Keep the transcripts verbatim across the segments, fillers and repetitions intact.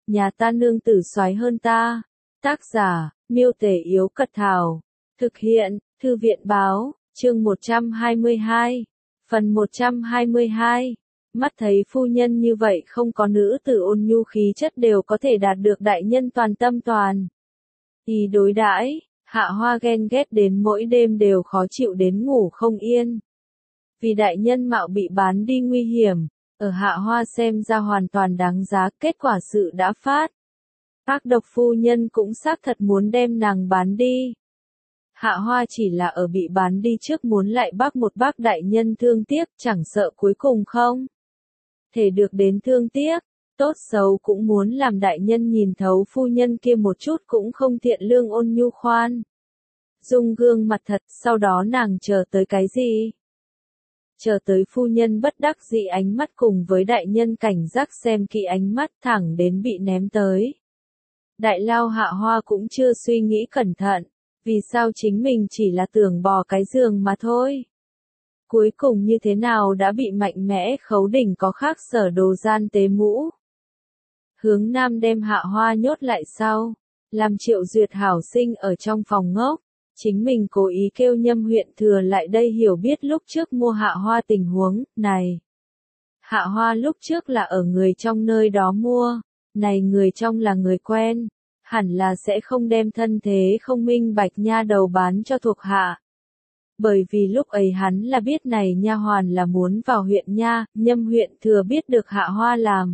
nhà ta nương tử soái hơn ta. Tác giả, Miêu Tể Yếu Cật Thảo. Thực hiện, Thư viện Báo, chương một trăm hai mươi hai. Phần một trăm hai mươi hai. Mắt thấy phu nhân như vậy không có nữ tử ôn nhu khí chất đều có thể đạt được đại nhân toàn tâm toàn ý đối đãi, Hạ Hoa ghen ghét đến mỗi đêm đều khó chịu đến ngủ không yên. Vì đại nhân mạo bị bán đi nguy hiểm, ở Hạ Hoa xem ra hoàn toàn đáng giá, kết quả sự đã phát. Ác độc phu nhân cũng xác thật muốn đem nàng bán đi. Hạ Hoa chỉ là ở bị bán đi trước muốn lại bác một bác đại nhân thương tiếc, chẳng sợ cuối cùng không thể được đến thương tiếc, tốt xấu cũng muốn làm đại nhân nhìn thấu phu nhân kia một chút cũng không thiện lương ôn nhu khoan. Dung gương mặt thật, sau đó nàng chờ tới cái gì? Chờ tới phu nhân bất đắc dĩ ánh mắt cùng với đại nhân cảnh giác xem kỹ ánh mắt thẳng đến bị ném tới. Đại lao Hạ Hoa cũng chưa suy nghĩ cẩn thận, vì sao chính mình chỉ là tưởng bò cái giường mà thôi. Cuối cùng như thế nào đã bị mạnh mẽ khấu đỉnh có khác sở đồ gian tế mũ. Hướng Nam đem Hạ Hoa nhốt lại sau, làm Triệu Duyệt hảo sinh ở trong phòng ngốc, chính mình cố ý kêu Nhâm huyện thừa lại đây hiểu biết lúc trước mua Hạ Hoa tình huống, này. Hạ Hoa lúc trước là ở người trong nơi đó mua, này người trong là người quen, hẳn là sẽ không đem thân thế không minh bạch nha đầu bán cho thuộc hạ. Bởi vì lúc ấy hắn là biết này nha hoàn là muốn vào huyện nha, Nhâm huyện thừa biết được Hạ Hoa làm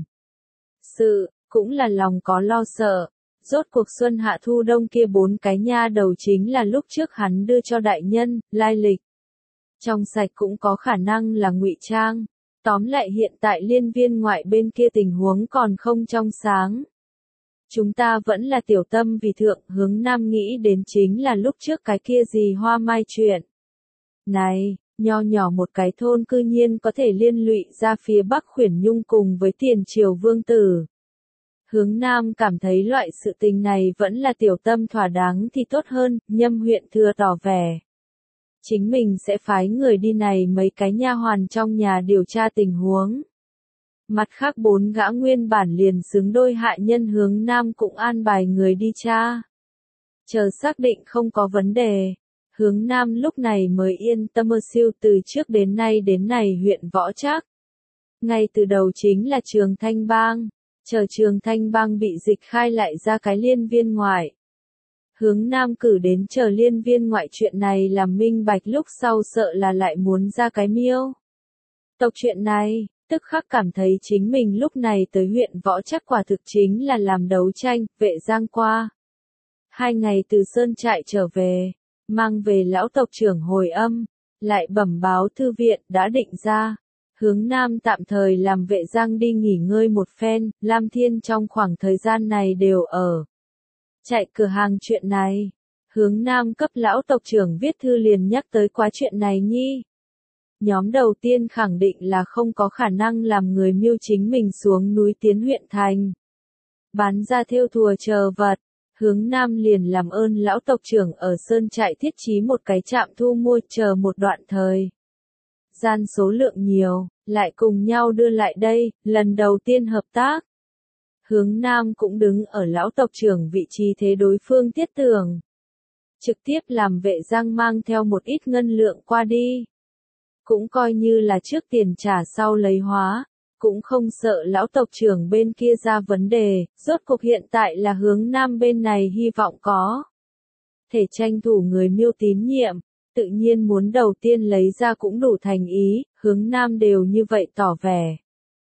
sự, cũng là lòng có lo sợ. Rốt cuộc xuân hạ thu đông kia bốn cái nha đầu chính là lúc trước hắn đưa cho đại nhân, lai lịch. Trong sạch cũng có khả năng là ngụy trang. Tóm lại hiện tại liên viên ngoại bên kia tình huống còn không trong sáng. Chúng ta vẫn là tiểu tâm vì thượng, Hướng Nam nghĩ đến chính là lúc trước cái kia gì Hoa Mai chuyện. Này, nho nhỏ một cái thôn cư nhiên có thể liên lụy ra phía Bắc Khuyển Nhung cùng với tiền triều vương tử. Hướng Nam cảm thấy loại sự tình này vẫn là tiểu tâm thỏa đáng thì tốt hơn, Nhâm huyện thừa tỏ vẻ. Chính mình sẽ phái người đi này mấy cái nha hoàn trong nhà điều tra tình huống. Mặt khác bốn gã nguyên bản liền xứng đôi hạ nhân Hướng Nam cũng an bài người đi tra. Chờ xác định không có vấn đề. Hướng Nam lúc này mới yên tâm mơ siêu từ trước đến nay đến này huyện Võ Trác. Ngay từ đầu chính là Trường Thanh Bang. Chờ Trường Thanh Bang bị dịch khai lại ra cái liên viên ngoại. Hướng Nam cử đến chờ liên viên ngoại chuyện này làm minh bạch lúc sau sợ là lại muốn ra cái miêu. Tộc chuyện này, tức khắc cảm thấy chính mình lúc này tới huyện Võ Trác quả thực chính là làm đấu tranh, vệ giang qua. Hai ngày từ sơn trại trở về, mang về lão tộc trưởng hồi âm, lại bẩm báo thư viện đã định ra. Hướng Nam tạm thời làm vệ giang đi nghỉ ngơi một phen, Lam Thiên trong khoảng thời gian này đều ở chạy cửa hàng chuyện này. Hướng Nam cấp lão tộc trưởng viết thư liền nhắc tới quá chuyện này nhi. Nhóm đầu tiên khẳng định là không có khả năng làm người miêu chính mình xuống núi tiến huyện thành. Bán ra thêu thùa chờ vật. Hướng Nam liền làm ơn lão tộc trưởng ở sơn trại thiết trí một cái trạm thu mua chờ một đoạn thời gian số lượng nhiều, lại cùng nhau đưa lại đây, lần đầu tiên hợp tác. Hướng Nam cũng đứng ở lão tộc trưởng vị trí thế đối phương tiết tưởng. Trực tiếp làm vệ giang mang theo một ít ngân lượng qua đi. Cũng coi như là trước tiền trả sau lấy hóa, cũng không sợ lão tộc trưởng bên kia ra vấn đề, rốt cuộc hiện tại là Hướng Nam bên này hy vọng có thể tranh thủ người miêu tín nhiệm. Tự nhiên muốn đầu tiên lấy ra cũng đủ thành ý, Hướng Nam đều như vậy tỏ vẻ.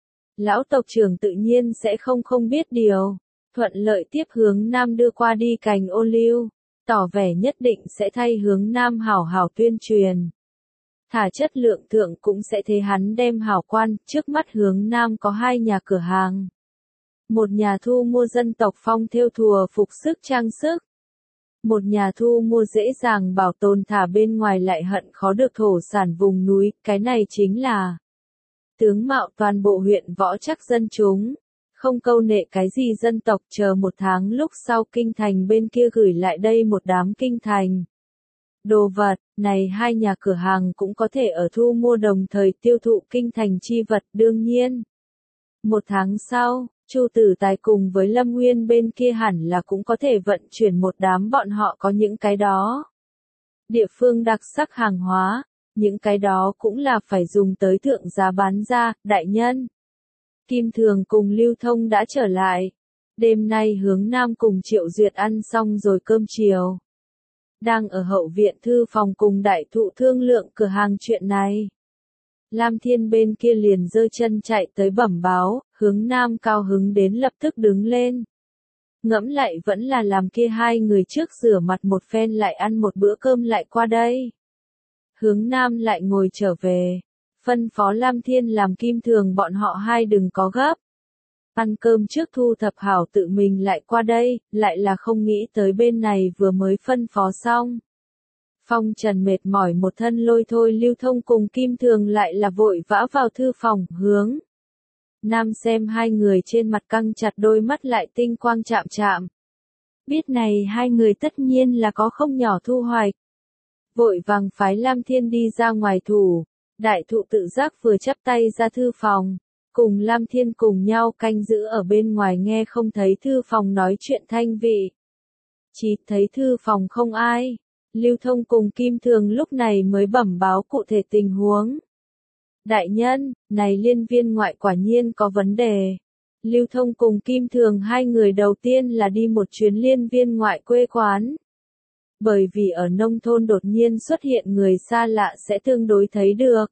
Lão tộc trưởng tự nhiên sẽ không không biết điều, thuận lợi tiếp Hướng Nam đưa qua đi cành ô liu, tỏ vẻ nhất định sẽ thay Hướng Nam hảo hảo tuyên truyền. Thả chất lượng thượng cũng sẽ thế hắn đem hảo quan, trước mắt Hướng Nam có hai nhà cửa hàng. Một nhà thu mua dân tộc phong thêu thùa phục sức trang sức. Một nhà thu mua dễ dàng bảo tồn thả bên ngoài lại hận khó được thổ sản vùng núi, cái này chính là tướng mạo toàn bộ huyện Võ Trác dân chúng, không câu nệ cái gì dân tộc, chờ một tháng lúc sau kinh thành bên kia gửi lại đây một đám kinh thành. Đồ vật, này hai nhà cửa hàng cũng có thể ở thu mua đồng thời tiêu thụ kinh thành chi vật đương nhiên. Một tháng sau, Chu Tử Tài cùng với Lâm Nguyên bên kia hẳn là cũng có thể vận chuyển một đám bọn họ có những cái đó. Địa phương đặc sắc hàng hóa, những cái đó cũng là phải dùng tới thượng giá bán ra, đại nhân. Kim Thường cùng Lưu Thông đã trở lại. Đêm nay hướng Nam cùng Triệu Duyệt ăn xong rồi cơm chiều. Đang ở hậu viện thư phòng cùng đại thụ thương lượng cửa hàng chuyện này. Lam Thiên bên kia liền giơ chân chạy tới bẩm báo, hướng Nam cao hứng đến lập tức đứng lên. Ngẫm lại vẫn là làm kia hai người trước rửa mặt một phen lại ăn một bữa cơm lại qua đây. Hướng Nam lại ngồi trở về. Phân phó Lam Thiên làm Kim Thường bọn họ hai đừng có gấp. Ăn cơm trước thu thập hảo tự mình lại qua đây, lại là không nghĩ tới bên này vừa mới phân phó xong. Phong Trần mệt mỏi một thân lôi thôi Lưu Thông cùng Kim Thường lại là vội vã vào thư phòng, hướng. Nam xem hai người trên mặt căng chặt đôi mắt lại tinh quang chạm chạm. Biết này hai người tất nhiên là có không nhỏ thu hoạch. Vội vàng phái Lam Thiên đi ra ngoài thủ, đại thụ tự giác vừa chắp tay ra thư phòng, cùng Lam Thiên cùng nhau canh giữ ở bên ngoài nghe không thấy thư phòng nói chuyện thanh vị. Chỉ thấy thư phòng không ai, Lưu Thông cùng Kim Thường lúc này mới bẩm báo cụ thể tình huống. Đại nhân, này liên viên ngoại quả nhiên có vấn đề. Lưu Thông cùng Kim Thường hai người đầu tiên là đi một chuyến liên viên ngoại quê quán. Bởi vì ở nông thôn đột nhiên xuất hiện người xa lạ sẽ tương đối thấy được.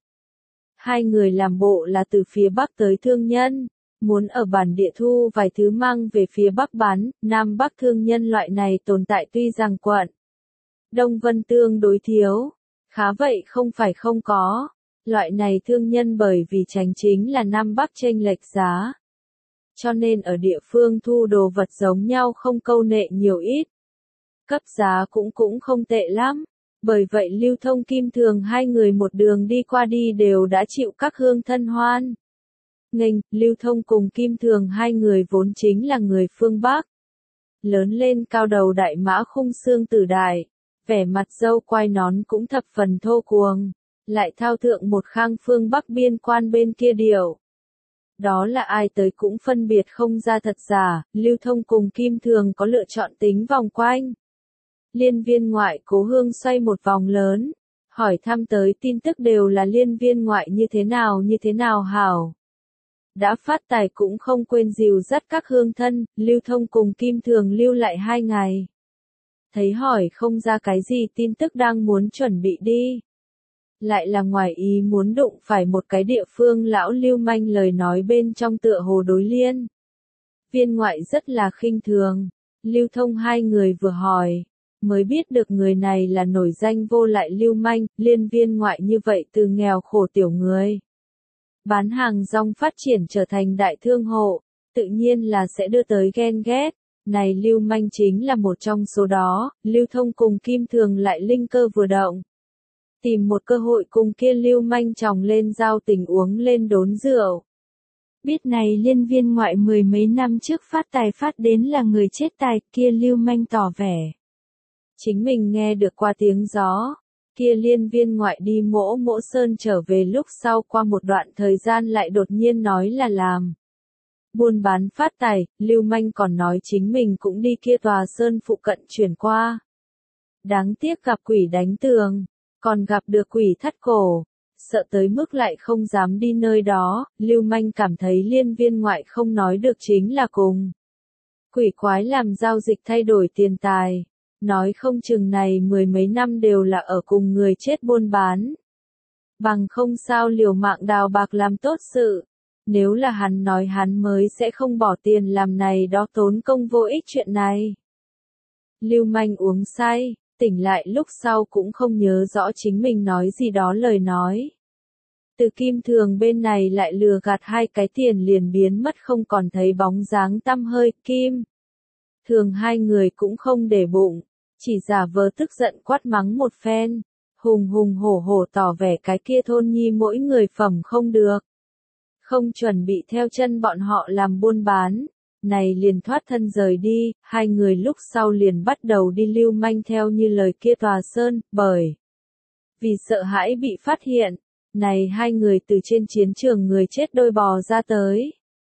Hai người làm bộ là từ phía Bắc tới thương nhân, muốn ở bản địa thu vài thứ mang về phía Bắc bán, Nam Bắc thương nhân loại này tồn tại tuy rằng quận Đông Vân tương đối thiếu, khá vậy không phải không có. Loại này thương nhân bởi vì tránh chính là Nam Bắc chênh lệch giá. Cho nên ở địa phương thu đồ vật giống nhau không câu nệ nhiều ít. Cấp giá cũng cũng không tệ lắm. Bởi vậy Lưu Thông Kim Thường hai người một đường đi qua đi đều đã chịu các hương thân hoan. Nghênh, Lưu Thông cùng Kim Thường hai người vốn chính là người phương Bắc. Lớn lên cao đầu đại mã khung xương tử đại, vẻ mặt râu quai nón cũng thập phần thô cuồng, lại thao thượng một khang phương Bắc biên quan bên kia điệu. Đó là ai tới cũng phân biệt không ra thật giả, Lưu Thông cùng Kim Thường có lựa chọn tính vòng quanh. Liên viên ngoại Cố Hương xoay một vòng lớn, hỏi thăm tới tin tức đều là liên viên ngoại như thế nào như thế nào hảo. Đã phát tài cũng không quên dìu dắt các hương thân, Lưu Thông cùng Kim Thường lưu lại hai ngày. Thấy hỏi không ra cái gì tin tức đang muốn chuẩn bị đi. Lại là ngoài ý muốn đụng phải một cái địa phương lão lưu manh lời nói bên trong tựa hồ đối liên. Viên ngoại rất là khinh thường, Lưu Thông hai người vừa hỏi, mới biết được người này là nổi danh vô lại lưu manh, liên viên ngoại như vậy từ nghèo khổ tiểu người. Bán hàng rong phát triển trở thành đại thương hộ, tự nhiên là sẽ đưa tới ghen ghét. Này lưu manh chính là một trong số đó, Lưu Thông cùng Kim Thường lại linh cơ vừa động. Tìm một cơ hội cùng kia lưu manh chồng lên giao tình uống lên đốn rượu. Biết này liên viên ngoại mười mấy năm trước phát tài phát đến là người chết tài, kia lưu manh tỏ vẻ. Chính mình nghe được qua tiếng gió, kia liên viên ngoại đi mỗ mỗ sơn trở về lúc sau qua một đoạn thời gian lại đột nhiên nói là làm. Buôn bán phát tài, lưu manh còn nói chính mình cũng đi kia tòa sơn phụ cận chuyển qua. Đáng tiếc gặp quỷ đánh tường, còn gặp được quỷ thắt cổ, sợ tới mức lại không dám đi nơi đó, lưu manh cảm thấy liên viên ngoại không nói được chính là cùng. Quỷ quái làm giao dịch thay đổi tiền tài, nói không chừng này mười mấy năm đều là ở cùng người chết buôn bán. Bằng không sao liều mạng đào bạc làm tốt sự. Nếu là hắn nói hắn mới sẽ không bỏ tiền làm này đó tốn công vô ích chuyện này. Lưu manh uống say, tỉnh lại lúc sau cũng không nhớ rõ chính mình nói gì đó lời nói. Từ Kim Thường bên này lại lừa gạt hai cái tiền liền biến mất không còn thấy bóng dáng tăm hơi, Kim. Thường hai người cũng không để bụng, chỉ giả vờ tức giận quát mắng một phen, hùng hùng hổ hổ tỏ vẻ cái kia thôn nhi mỗi người phẩm không được. Không chuẩn bị theo chân bọn họ làm buôn bán, này liền thoát thân rời đi, hai người lúc sau liền bắt đầu đi lưu manh theo như lời kia tòa sơn, bởi vì sợ hãi bị phát hiện, này hai người từ trên chiến trường người chết đôi bò ra tới.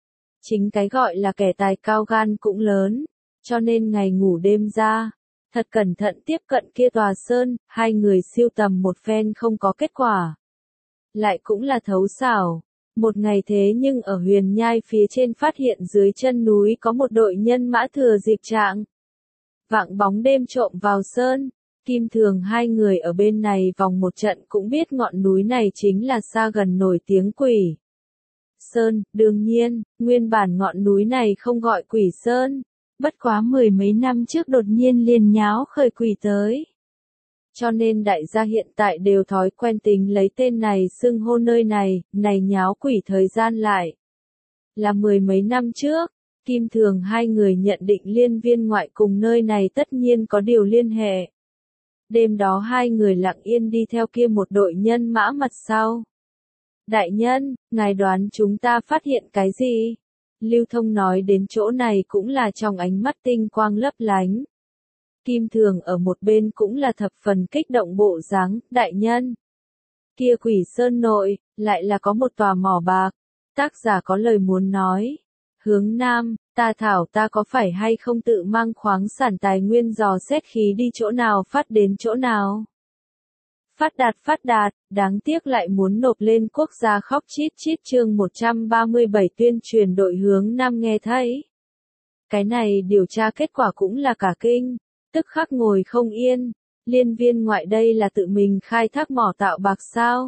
Chính cái gọi là kẻ tài cao gan cũng lớn, cho nên ngày ngủ đêm ra, thật cẩn thận tiếp cận kia tòa sơn, hai người siêu tầm một phen không có kết quả. Lại cũng là thấu xảo, một ngày thế nhưng ở huyền nhai phía trên phát hiện dưới chân núi có một đội nhân mã thừa dịp trạng vạng bóng đêm trộm vào sơn. Kim Thường hai người ở bên này vòng một trận cũng biết ngọn núi này chính là xa gần nổi tiếng Quỷ Sơn. Đương nhiên, nguyên bản ngọn núi này không gọi Quỷ Sơn, bất quá mười mấy năm trước đột nhiên liền nháo khởi quỷ tới. Cho nên đại gia hiện tại đều thói quen tính lấy tên này xưng hô nơi này, này nháo quỷ thời gian lại là mười mấy năm trước. Kim Thường hai người nhận định Liên Viên ngoại cùng nơi này tất nhiên có điều liên hệ. Đêm đó hai người lặng yên đi theo kia một đội nhân mã mặt sau. Đại nhân, ngài đoán chúng ta phát hiện cái gì? Lưu Thông nói đến chỗ này cũng là trong ánh mắt tinh quang lấp lánh. Kim Thường ở một bên cũng là thập phần kích động bộ dáng, đại nhân. Kia Quỷ Sơn nội, lại là có một tòa mỏ bạc. Tác giả có lời muốn nói. Hướng Nam, ta thảo ta có phải hay không tự mang khoáng sản tài nguyên dò xét khí đi chỗ nào phát đến chỗ nào. Phát đạt phát đạt, đáng tiếc lại muốn nộp lên quốc gia khóc chít chít chương một trăm ba mươi bảy tuyên truyền đội Hướng Nam nghe thấy. Cái này điều tra kết quả cũng là cả kinh, tức khắc ngồi không yên, Liên Viên ngoại đây là tự mình khai thác mỏ tạo bạc sao?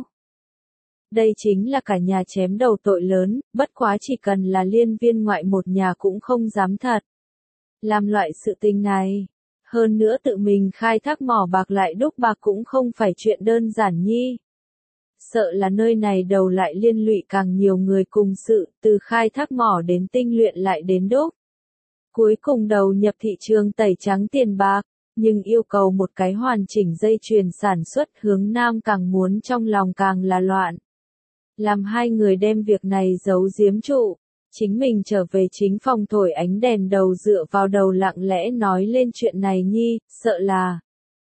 Đây chính là cả nhà chém đầu tội lớn, bất quá chỉ cần là Liên Viên ngoại một nhà cũng không dám thật làm loại sự tình này. Hơn nữa tự mình khai thác mỏ bạc lại đúc bạc cũng không phải chuyện đơn giản nhi. Sợ là nơi này đầu lại liên lụy càng nhiều người cùng sự, từ khai thác mỏ đến tinh luyện lại đến đúc. Cuối cùng đầu nhập thị trường tẩy trắng tiền bạc, nhưng yêu cầu một cái hoàn chỉnh dây chuyền sản xuất. Hướng Nam càng muốn trong lòng càng là loạn. Làm hai người đem việc này giấu giếm trụ. Chính mình trở về chính phòng thổi ánh đèn đầu dựa vào đầu lặng lẽ nói lên chuyện này nhi, sợ là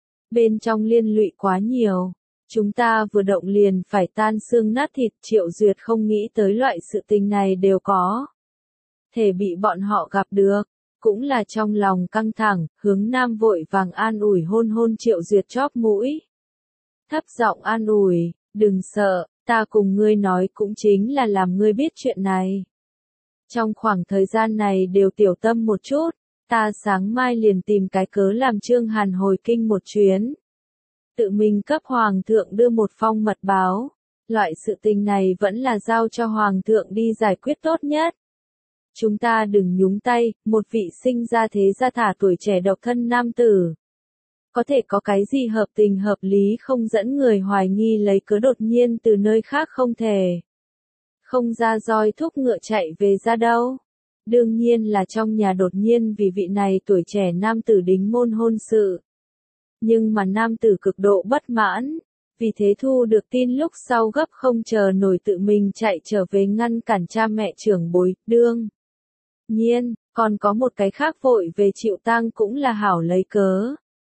bên trong liên lụy quá nhiều. Chúng ta vừa động liền phải tan xương nát thịt. Triệu Duyệt không nghĩ tới loại sự tình này đều có thể bị bọn họ gặp được. Cũng là trong lòng căng thẳng, Hướng Nam vội vàng an ủi hôn hôn Triệu Duyệt chóp mũi. Thấp giọng an ủi, đừng sợ, ta cùng ngươi nói cũng chính là làm ngươi biết chuyện này. Trong khoảng thời gian này đều tiểu tâm một chút, ta sáng mai liền tìm cái cớ làm Trương Hàn hồi kinh một chuyến. Tự mình cấp Hoàng thượng đưa một phong mật báo, loại sự tình này vẫn là giao cho Hoàng thượng đi giải quyết tốt nhất. Chúng ta đừng nhúng tay, một vị sinh ra thế gia thả tuổi trẻ độc thân nam tử. Có thể có cái gì hợp tình hợp lý không dẫn người hoài nghi lấy cớ đột nhiên từ nơi khác không thể. Không ra roi thúc ngựa chạy về ra đâu. Đương nhiên là trong nhà đột nhiên vì vị này tuổi trẻ nam tử đính môn hôn sự. Nhưng mà nam tử cực độ bất mãn, vì thế thu được tin lúc sau gấp không chờ nổi tự mình chạy trở về ngăn cản cha mẹ trưởng bối. Đương nhiên, còn có một cái khác vội về chịu tang cũng là hảo lấy cớ.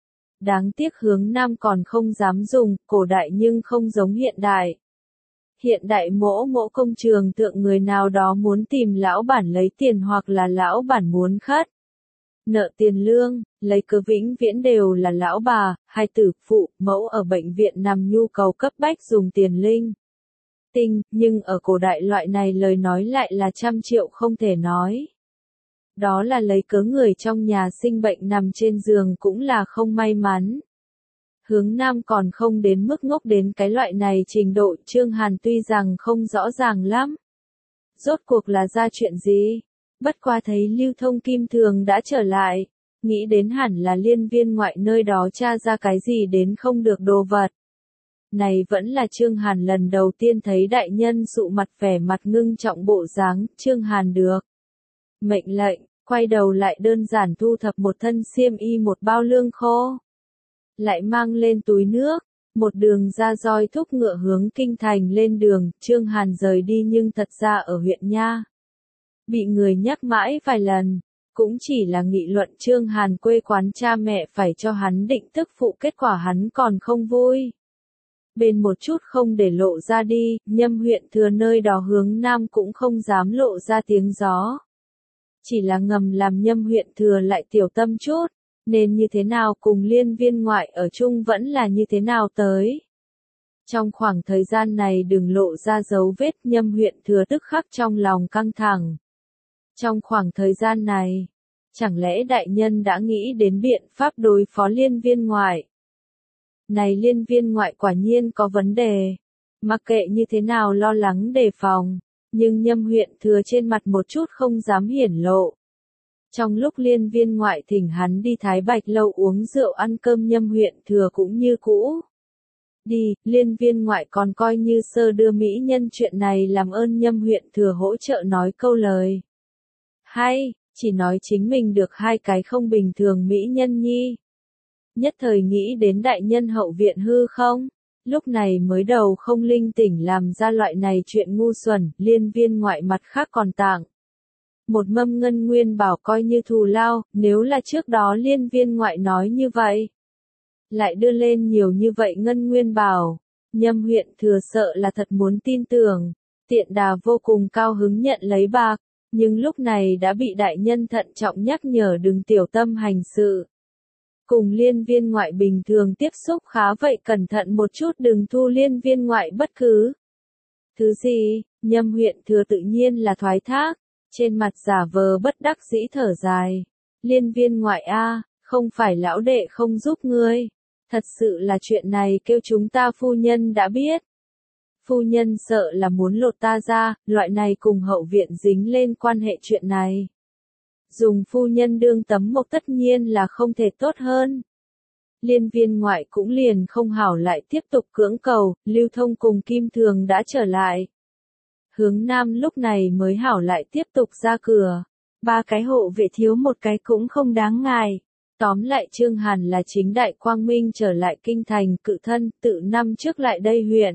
Đáng tiếc Hướng Nam còn không dám dùng, cổ đại nhưng không giống hiện đại. Hiện đại mỗ mỗ công trường tượng người nào đó muốn tìm lão bản lấy tiền hoặc là lão bản muốn khất nợ tiền lương, lấy cớ vĩnh viễn đều là lão bà, hai tử phụ, mẫu ở bệnh viện nằm nhu cầu cấp bách dùng tiền linh tinh, nhưng ở cổ đại loại này lời nói lại là trăm triệu không thể nói. Đó là lấy cớ người trong nhà sinh bệnh nằm trên giường cũng là không may mắn. Hướng Nam còn không đến mức ngốc đến cái loại này trình độ. Trương Hàn tuy rằng không rõ ràng lắm. Rốt cuộc là ra chuyện gì? Bất qua thấy Lưu Thông Kim Thường đã trở lại. Nghĩ đến hẳn là Liên Viên ngoại nơi đó tra ra cái gì đến không được đồ vật. Này vẫn là Trương Hàn lần đầu tiên thấy đại nhân sụ mặt vẻ mặt ngưng trọng bộ dáng. Trương Hàn được mệnh lệnh, quay đầu lại đơn giản thu thập một thân xiêm y một bao lương khô. Lại mang lên túi nước, một đường ra roi thúc ngựa hướng kinh thành lên đường. Trương Hàn rời đi nhưng thật ra ở huyện Nha. Bị người nhắc mãi vài lần, cũng chỉ là nghị luận Trương Hàn quê quán cha mẹ phải cho hắn định tức phụ, kết quả hắn còn không vui. bên một chút không để lộ ra đi, Nhâm huyện thừa nơi đó hướng nam cũng không dám lộ ra tiếng gió. Chỉ là ngầm làm Nhâm huyện thừa lại tiểu tâm chút, nên như thế nào cùng liên viên ngoại ở chung vẫn là như thế nào tới. Trong khoảng thời gian này đừng lộ ra dấu vết, Nhâm huyện thừa tức khắc trong lòng căng thẳng. Trong khoảng thời gian này, chẳng lẽ đại nhân đã nghĩ đến biện pháp đối phó liên viên ngoại? Này liên viên ngoại quả nhiên có vấn đề. Mặc kệ như thế nào lo lắng đề phòng, nhưng Nhâm huyện thừa trên mặt một chút không dám hiển lộ. Trong lúc liên viên ngoại thỉnh hắn đi Thái Bạch lâu uống rượu ăn cơm, Nhâm huyện thừa cũng như cũ. Đi, liên viên ngoại còn coi như sơ đưa mỹ nhân chuyện này làm ơn Nhâm huyện thừa hỗ trợ nói câu lời. Hay, chỉ nói chính mình được hai cái không bình thường mỹ nhân nhi. Nhất thời nghĩ đến đại nhân hậu viện hư không? Lúc này mới đầu không linh tỉnh làm ra loại này chuyện ngu xuẩn, liên viên ngoại mặt khác còn tặng một mâm ngân nguyên bảo coi như thù lao, nếu là trước đó liên viên ngoại nói như vậy. Lại đưa lên nhiều như vậy ngân nguyên bảo, Nhâm huyện thừa sợ là thật muốn tin tưởng, tiện đà vô cùng cao hứng nhận lấy bạc, nhưng lúc này đã bị đại nhân thận trọng nhắc nhở đừng tiểu tâm hành sự. Cùng liên viên ngoại bình thường tiếp xúc khá vậy, cẩn thận một chút đừng thu liên viên ngoại bất cứ thứ gì. Nhâm huyện thừa tự nhiên là thoái thác, trên mặt giả vờ bất đắc dĩ thở dài. Liên viên ngoại a, không phải lão đệ không giúp ngươi, thật sự là chuyện này kêu chúng ta phu nhân đã biết. Phu nhân sợ là muốn lột ta ra, loại này cùng hậu viện dính lên quan hệ chuyện này. Dùng phu nhân đương tấm mộc tất nhiên là không thể tốt hơn. Liên viên ngoại cũng liền không hảo lại tiếp tục cưỡng cầu, Lưu Thông cùng Kim Thường đã trở lại. Hướng Nam lúc này mới hảo lại tiếp tục ra cửa. Ba cái hộ vệ thiếu một cái cũng không đáng ngại. Tóm lại Trương Hàn là chính đại quang minh trở lại kinh thành, cự thân, tự năm trước lại đây huyện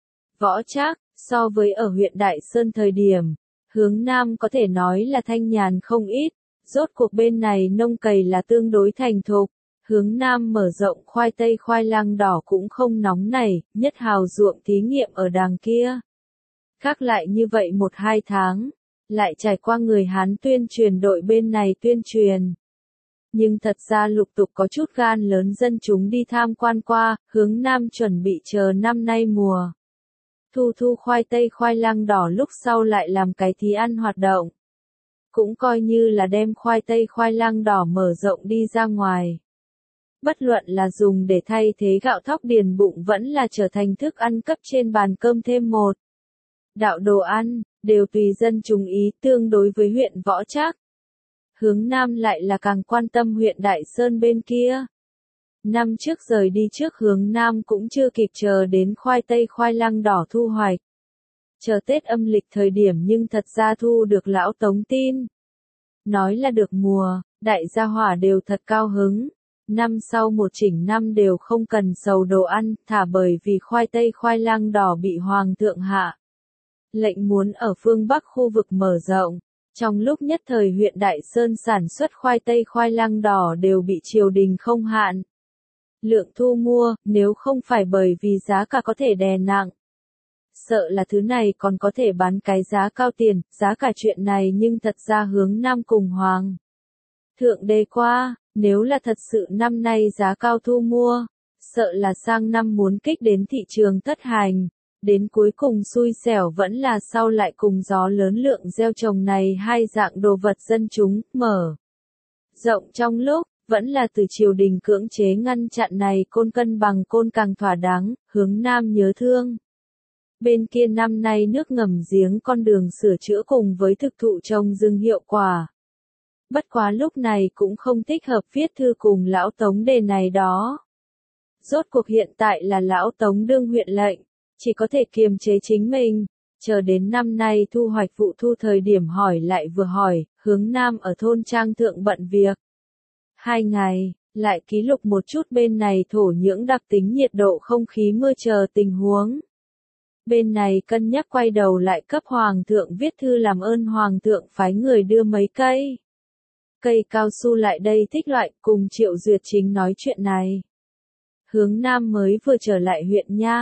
Võ Trác, so với ở huyện Đại Sơn thời điểm, Hướng Nam có thể nói là thanh nhàn không ít, rốt cuộc bên này nông cày là tương đối thành thục, Hướng Nam mở rộng khoai tây khoai lang đỏ cũng không nóng nảy, nhất hào ruộng thí nghiệm ở đàng kia. Khác lại như vậy một hai tháng, lại trải qua người Hán tuyên truyền đội bên này tuyên truyền. Nhưng thật ra lục tục có chút gan lớn dân chúng đi tham quan qua, Hướng Nam chuẩn bị chờ năm nay mùa thu thu khoai tây khoai lang đỏ lúc sau lại làm cái thí ăn hoạt động. Cũng coi như là đem khoai tây khoai lang đỏ mở rộng đi ra ngoài. Bất luận là dùng để thay thế gạo thóc điền bụng vẫn là trở thành thức ăn cấp trên bàn cơm thêm một đạo đồ ăn, đều tùy dân chúng ý. Tương đối với huyện Võ Trác, Hướng Nam lại là càng quan tâm huyện Đại Sơn bên kia. Năm trước rời đi trước Hướng Nam cũng chưa kịp chờ đến khoai tây khoai lang đỏ thu hoạch. Chờ Tết âm lịch thời điểm nhưng thật ra thu được lão Tống tin. Nói là được mùa, đại gia hỏa đều thật cao hứng. Năm sau một chỉnh năm đều không cần sầu đồ ăn, thả bởi vì khoai tây khoai lang đỏ bị Hoàng thượng hạ lệnh muốn ở phương Bắc khu vực mở rộng. Trong lúc nhất thời huyện Đại Sơn sản xuất khoai tây khoai lang đỏ đều bị triều đình không hạn lượng thu mua, nếu không phải bởi vì giá cả có thể đè nặng. Sợ là thứ này còn có thể bán cái giá cao tiền, giá cả chuyện này nhưng thật ra Hướng Nam cùng Hoàng thượng đề qua, nếu là thật sự năm nay giá cao thu mua, sợ là sang năm muốn kích đến thị trường thất hành, đến cuối cùng xui xẻo vẫn là sau lại cùng gió lớn lượng gieo trồng này hai dạng đồ vật dân chúng, mở rộng trong lúc, vẫn là từ triều đình cưỡng chế ngăn chặn này côn cân bằng côn càng thỏa đáng, Hướng Nam nhớ thương. Bên kia năm nay nước ngầm giếng con đường sửa chữa cùng với thực thụ trồng rừng hiệu quả. Bất quá lúc này cũng không thích hợp viết thư cùng lão Tống đề này đó. Rốt cuộc hiện tại là lão Tống đương huyện lệnh, chỉ có thể kiềm chế chính mình, chờ đến năm nay thu hoạch vụ thu thời điểm hỏi lại vừa hỏi, Hướng Nam ở thôn trang thượng bận việc. Hai ngày, lại ký lục một chút bên này thổ nhưỡng đặc tính nhiệt độ không khí mưa chờ tình huống. Bên này cân nhắc quay đầu lại cấp Hoàng thượng viết thư làm ơn Hoàng thượng phái người đưa mấy cây cây cao su lại đây thích loại, cùng Triệu Duyệt Chính nói chuyện này. Hướng Nam mới vừa trở lại huyện nha,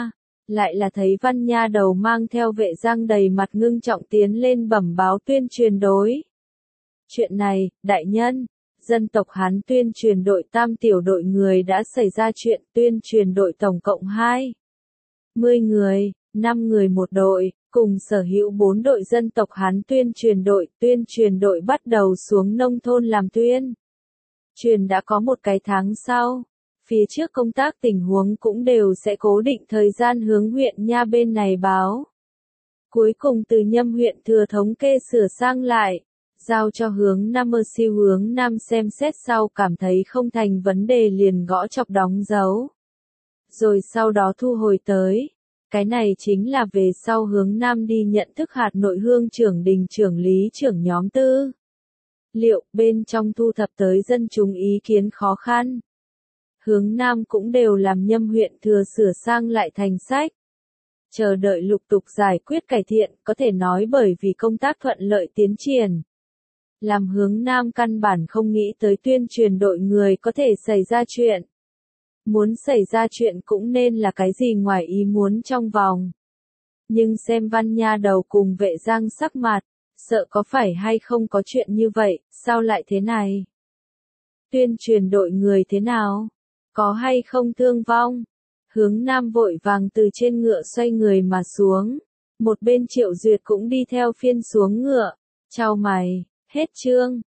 Lại là thấy Văn Nha Đầu mang theo Vệ Giang đầy mặt ngưng trọng tiến lên bẩm báo tuyên truyền đối. Chuyện này, đại nhân, dân tộc Hán tuyên truyền đội tam tiểu đội người đã xảy ra chuyện, tuyên truyền đội tổng cộng hai mươi người, năm người một đội, cùng sở hữu bốn đội dân tộc Hán tuyên truyền đội, tuyên truyền đội bắt đầu xuống nông thôn làm tuyên truyền đã có một cái tháng sau. Phía trước công tác tình huống cũng đều sẽ cố định thời gian hướng huyện Nha bên này báo. Cuối cùng từ Nhâm huyện thừa thống kê sửa sang lại, giao cho hướng Nam mơ siêu hướng Nam xem xét sau cảm thấy không thành vấn đề liền gõ chọc đóng dấu. Rồi sau đó thu hồi tới. Cái này chính là về sau hướng Nam đi nhận thức hạt nội hương trưởng đình trưởng lý trưởng nhóm tư. Liệu bên trong thu thập tới dân chúng ý kiến khó khăn. Hướng Nam cũng đều làm Nhâm huyện thừa sửa sang lại thành sách. Chờ đợi lục tục giải quyết cải thiện, có thể nói bởi vì công tác thuận lợi tiến triển. Làm hướng Nam căn bản không nghĩ tới tuyên truyền đội người có thể xảy ra chuyện. Muốn xảy ra chuyện cũng nên là cái gì ngoài ý muốn trong vòng. Nhưng xem Văn Nha Đầu cùng Vệ Giang sắc mặt, sợ có phải hay không có chuyện như vậy, sao lại thế này? Tuyên truyền đội người thế nào? Có hay không thương vong? Hướng Nam vội vàng từ trên ngựa xoay người mà xuống. Một bên Triệu Duyệt cũng đi theo phiên xuống ngựa. Chào mày, hết chương.